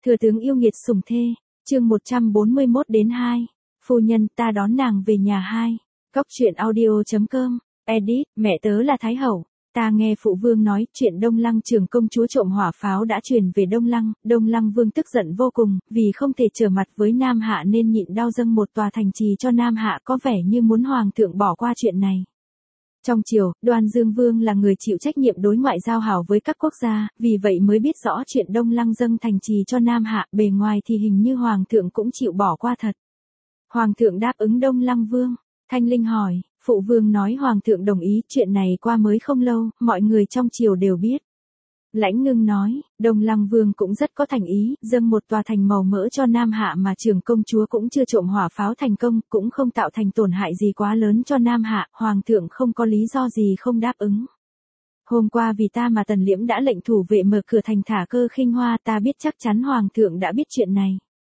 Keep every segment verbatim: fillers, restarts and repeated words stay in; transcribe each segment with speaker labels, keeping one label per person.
Speaker 1: Thừa tướng yêu nghiệt sủng thê, chương một trăm bốn mươi mốt đến hai. Phu nhân, ta đón nàng về nhà hai. Góc truyện audio.com, edit, mẹ tớ là Thái Hậu. Ta nghe phụ vương nói, chuyện Đông Lăng trưởng công chúa trộm hỏa pháo đã truyền về Đông Lăng, Đông Lăng vương tức giận vô cùng, vì không thể trở mặt với Nam Hạ nên nhịn đau dâng một tòa thành trì cho Nam Hạ, có vẻ như muốn hoàng thượng bỏ qua chuyện này. Trong triều, Đoan Dương Vương là người chịu trách nhiệm đối ngoại giao hảo với các quốc gia, vì vậy mới biết rõ chuyện Đông Lăng dâng thành trì cho Nam Hạ, bề ngoài thì hình như hoàng thượng cũng chịu bỏ qua thật. Hoàng thượng đáp ứng Đông Lăng Vương. Thanh Linh hỏi, phụ vương nói hoàng thượng đồng ý, chuyện này qua mới không lâu, mọi người trong triều đều biết. Lãnh Ngưng nói, Đông Lăng Vương cũng rất có thành ý, dâng một tòa thành màu mỡ cho Nam Hạ mà trưởng công chúa cũng chưa trộm hỏa pháo thành công, cũng không tạo thành tổn hại gì quá lớn cho Nam Hạ, hoàng thượng không có lý do gì không đáp ứng. Hôm qua vì ta mà Tần Liễm đã lệnh thủ vệ mở cửa thành thả Cơ Khinh Hoa, ta biết chắc chắn hoàng thượng đã biết chuyện này.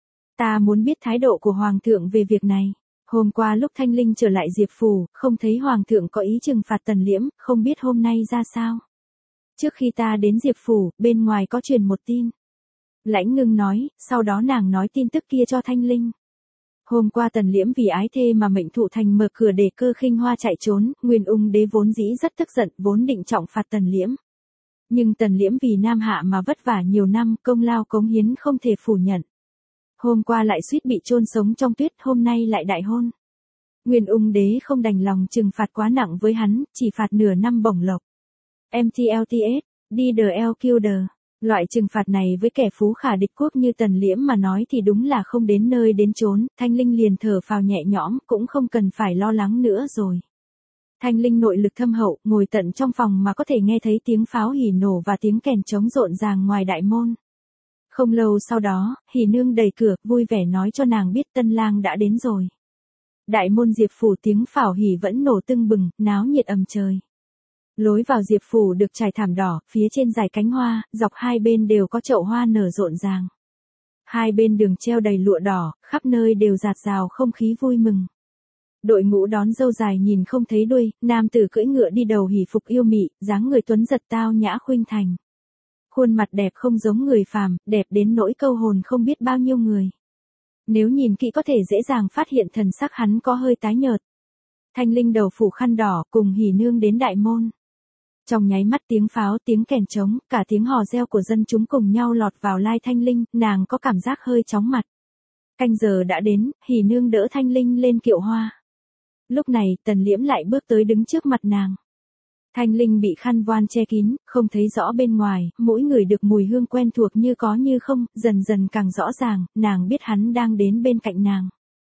Speaker 1: Ta muốn biết thái độ của hoàng thượng về việc này. Hôm qua lúc Thanh Linh trở lại Diệp Phủ, không thấy hoàng thượng có ý trừng phạt Tần Liễm, không biết hôm nay ra sao. Trước khi ta đến Diệp Phủ, bên ngoài có truyền một tin. Lãnh Ngưng nói, sau đó nàng nói tin tức kia cho Thanh Linh. Hôm qua Tần Liễm vì ái thê mà mệnh Thụ Thành mở cửa để Cơ Khinh Hoa chạy trốn, Nguyên Ung đế vốn dĩ rất tức giận, vốn định trọng phạt Tần Liễm. Nhưng Tần Liễm vì Nam Hạ mà vất vả nhiều năm, công lao cống hiến không thể phủ nhận. Hôm qua lại suýt bị chôn sống trong tuyết, hôm nay lại đại hôn. Nguyên Ung đế không đành lòng trừng phạt quá nặng với hắn, chỉ phạt nửa năm bổng lộc. em tê lờ tê ét, đi đờ eo kill đờ. Loại trừng phạt này với kẻ phú khả địch quốc như Tần Liễm mà nói thì đúng là không đến nơi đến chốn, Thanh Linh liền thở phào nhẹ nhõm, cũng không cần phải lo lắng nữa rồi. Thanh Linh nội lực thâm hậu, ngồi tận trong phòng mà có thể nghe thấy tiếng pháo hỉ nổ và tiếng kèn trống rộn ràng ngoài đại môn. Không lâu sau đó, Hỉ Nương đẩy cửa, vui vẻ nói cho nàng biết tân lang đã đến rồi. Đại môn Diệp Phủ tiếng pháo hỉ vẫn nổ tưng bừng, náo nhiệt ầm trời. Lối vào Diệp Phủ được trải thảm đỏ, phía trên dải cánh hoa, dọc hai bên đều có chậu hoa nở rộn ràng. Hai bên đường treo đầy lụa đỏ, khắp nơi đều rạt rào không khí vui mừng. Đội ngũ đón dâu dài nhìn không thấy đuôi, nam tử cưỡi ngựa đi đầu hỉ phục yêu mị, dáng người tuấn giật tao nhã khuynh thành. Khuôn mặt đẹp không giống người phàm, đẹp đến nỗi câu hồn không biết bao nhiêu người. Nếu nhìn kỹ có thể dễ dàng phát hiện thần sắc hắn có hơi tái nhợt. Thanh Linh đầu phủ khăn đỏ cùng Hỉ Nương đến đại môn. Trong nháy mắt tiếng pháo, tiếng kèn trống, cả tiếng hò reo của dân chúng cùng nhau lọt vào tai Thanh Linh, nàng có cảm giác hơi chóng mặt. Canh giờ đã đến, Hỉ Nương đỡ Thanh Linh lên kiệu hoa. Lúc này, Tần Liễm lại bước tới đứng trước mặt nàng. Thanh Linh bị khăn voan che kín, không thấy rõ bên ngoài, mỗi người được mùi hương quen thuộc như có như không, dần dần càng rõ ràng, nàng biết hắn đang đến bên cạnh nàng.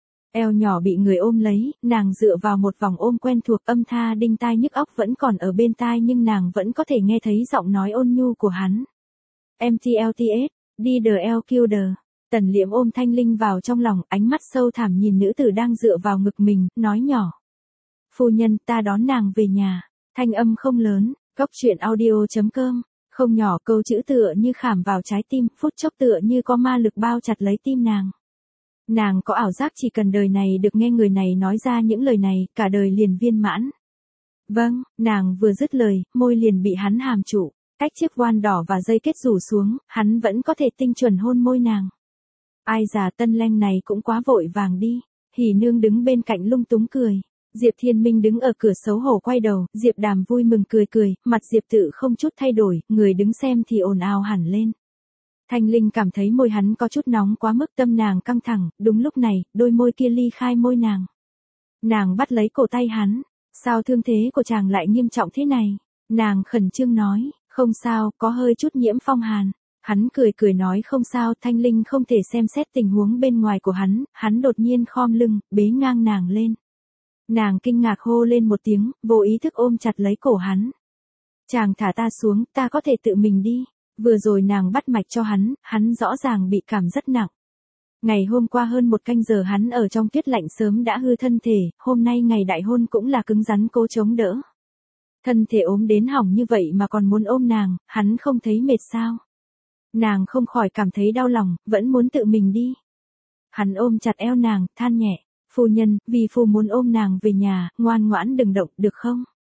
Speaker 1: Eo nhỏ bị người ôm lấy, nàng dựa vào một vòng ôm quen thuộc, âm tha đinh tai nhức óc vẫn còn ở bên tai nhưng nàng vẫn có thể nghe thấy giọng nói ôn nhu của hắn. em tê lờ tê ét, đi đờ eo kill đờ. Tần Liễm ôm Thanh Linh vào trong lòng, ánh mắt sâu thẳm nhìn nữ tử đang dựa vào ngực mình, nói nhỏ. Phu nhân, ta đón nàng về nhà. Thanh âm không lớn, góc truyện audio.com, không nhỏ, câu chữ tựa như khảm vào trái tim, phút chốc tựa như có ma lực bao chặt lấy tim nàng. Nàng có ảo giác chỉ cần đời này được nghe người này nói ra những lời này, cả đời liền viên mãn. Vâng, nàng vừa dứt lời, môi liền bị hắn hàm trụ, cách chiếc voan đỏ và dây kết rủ xuống, hắn vẫn có thể tinh chuẩn hôn môi nàng. Ai già tân lanh này cũng quá vội vàng đi. Hỉ Nương đứng bên cạnh lung túng cười. Diệp Thiên Minh đứng ở cửa xấu hổ quay đầu, Diệp Đàm vui mừng cười cười, mặt Diệp Tự không chút thay đổi, người đứng xem thì ồn ào hẳn lên. Thanh Linh cảm thấy môi hắn có chút nóng quá mức, tâm nàng căng thẳng, đúng lúc này, đôi môi kia ly khai môi nàng. Nàng bắt lấy cổ tay hắn, sao thương thế của chàng lại nghiêm trọng thế này? Nàng khẩn trương nói, không sao, có hơi chút nhiễm phong hàn. Hắn cười cười nói không sao, Thanh Linh không thể xem xét tình huống bên ngoài của hắn, hắn đột nhiên khom lưng, bế ngang nàng lên. Nàng kinh ngạc hô lên một tiếng, vô ý thức ôm chặt lấy cổ hắn. Chàng thả ta xuống, ta có thể tự mình đi. Vừa rồi nàng bắt mạch cho hắn, hắn rõ ràng bị cảm rất nặng. Ngày hôm qua hơn một canh giờ hắn ở trong tuyết lạnh sớm đã hư thân thể, hôm nay ngày đại hôn cũng là cứng rắn cố chống đỡ. Thân thể ốm đến hỏng như vậy mà còn muốn ôm nàng, hắn không thấy mệt sao? Nàng không khỏi cảm thấy đau lòng, vẫn muốn tự mình đi. Hắn ôm chặt eo nàng, than nhẹ. Phu nhân, vì phu muốn ôm nàng về nhà, ngoan ngoãn đừng động, được không?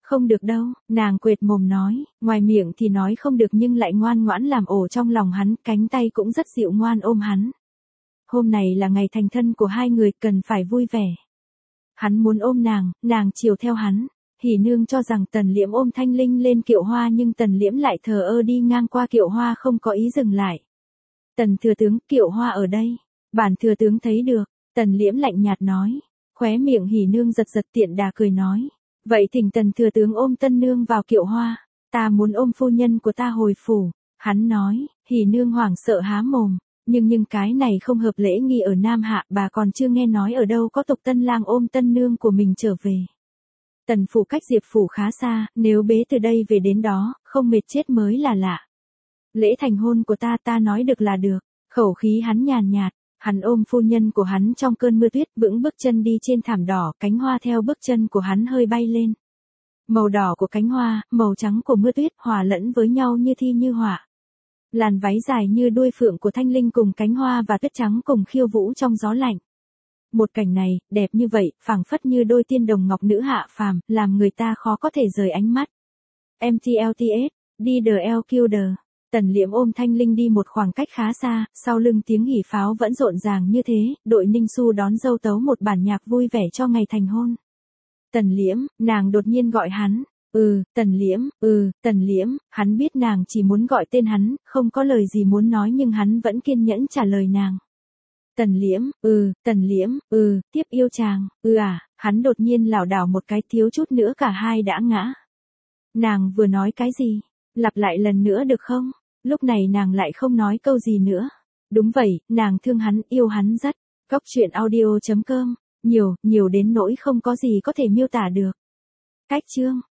Speaker 1: Không được đâu, nàng quệt mồm nói, ngoài miệng thì nói không được nhưng lại ngoan ngoãn làm ổ trong lòng hắn, cánh tay cũng rất dịu ngoan ôm hắn. Hôm này là ngày thành thân của hai người, cần phải vui vẻ. Hắn muốn ôm nàng, nàng chiều theo hắn. Hỉ nương cho rằng Tần Liễm ôm Thanh Linh lên kiệu hoa nhưng Tần Liễm lại thờ ơ đi ngang qua kiệu hoa không có ý dừng lại. Tần thừa tướng, kiệu hoa ở đây. Bản thừa tướng thấy được, Tần Liễm lạnh nhạt nói. Khóe miệng Hỉ nương giật giật tiện đà cười nói. Vậy thỉnh Tần thừa tướng ôm tân nương vào kiệu hoa, ta muốn ôm phu nhân của ta hồi phủ. Hắn nói, Hỉ nương hoảng sợ há mồm, nhưng nhưng cái này không hợp lễ nghi ở Nam Hạ, bà còn chưa nghe nói ở đâu có tục tân lang ôm tân nương của mình trở về. Tần phủ cách Diệp phủ khá xa, nếu bế từ đây về đến đó, không mệt chết mới là lạ. Lễ thành hôn của ta ta nói được là được, khẩu khí hắn nhàn nhạt, hắn ôm phu nhân của hắn trong cơn mưa tuyết vững bước chân đi trên thảm đỏ, cánh hoa theo bước chân của hắn hơi bay lên. Màu đỏ của cánh hoa, màu trắng của mưa tuyết hòa lẫn với nhau như thi như họa. Làn váy dài như đuôi phượng của Thanh Linh cùng cánh hoa và tuyết trắng cùng khiêu vũ trong gió lạnh. Một cảnh này, đẹp như vậy, phảng phất như đôi tiên đồng ngọc nữ hạ phàm, làm người ta khó có thể rời ánh mắt. em tê lờ tê ét, đi the L Killer. Tần Liễm ôm Thanh Linh đi một khoảng cách khá xa, sau lưng tiếng hỉ pháo vẫn rộn ràng như thế, đội Ninh Xu đón dâu tấu một bản nhạc vui vẻ cho ngày thành hôn. Tần Liễm, nàng đột nhiên gọi hắn. Ừ, Tần Liễm, ừ, Tần Liễm, hắn biết nàng chỉ muốn gọi tên hắn, không có lời gì muốn nói nhưng hắn vẫn kiên nhẫn trả lời nàng. Tần Liễm, ừ, Tần Liễm, ừ, tiếp yêu chàng, ừ à, hắn đột nhiên lảo đảo một cái thiếu chút nữa cả hai đã ngã. Nàng vừa nói cái gì? Lặp lại lần nữa được không? Lúc này nàng lại không nói câu gì nữa. Đúng vậy, nàng thương hắn, yêu hắn rất. Cóc truyện audio chấm com, nhiều, nhiều đến nỗi không có gì có thể miêu tả được. Cách chương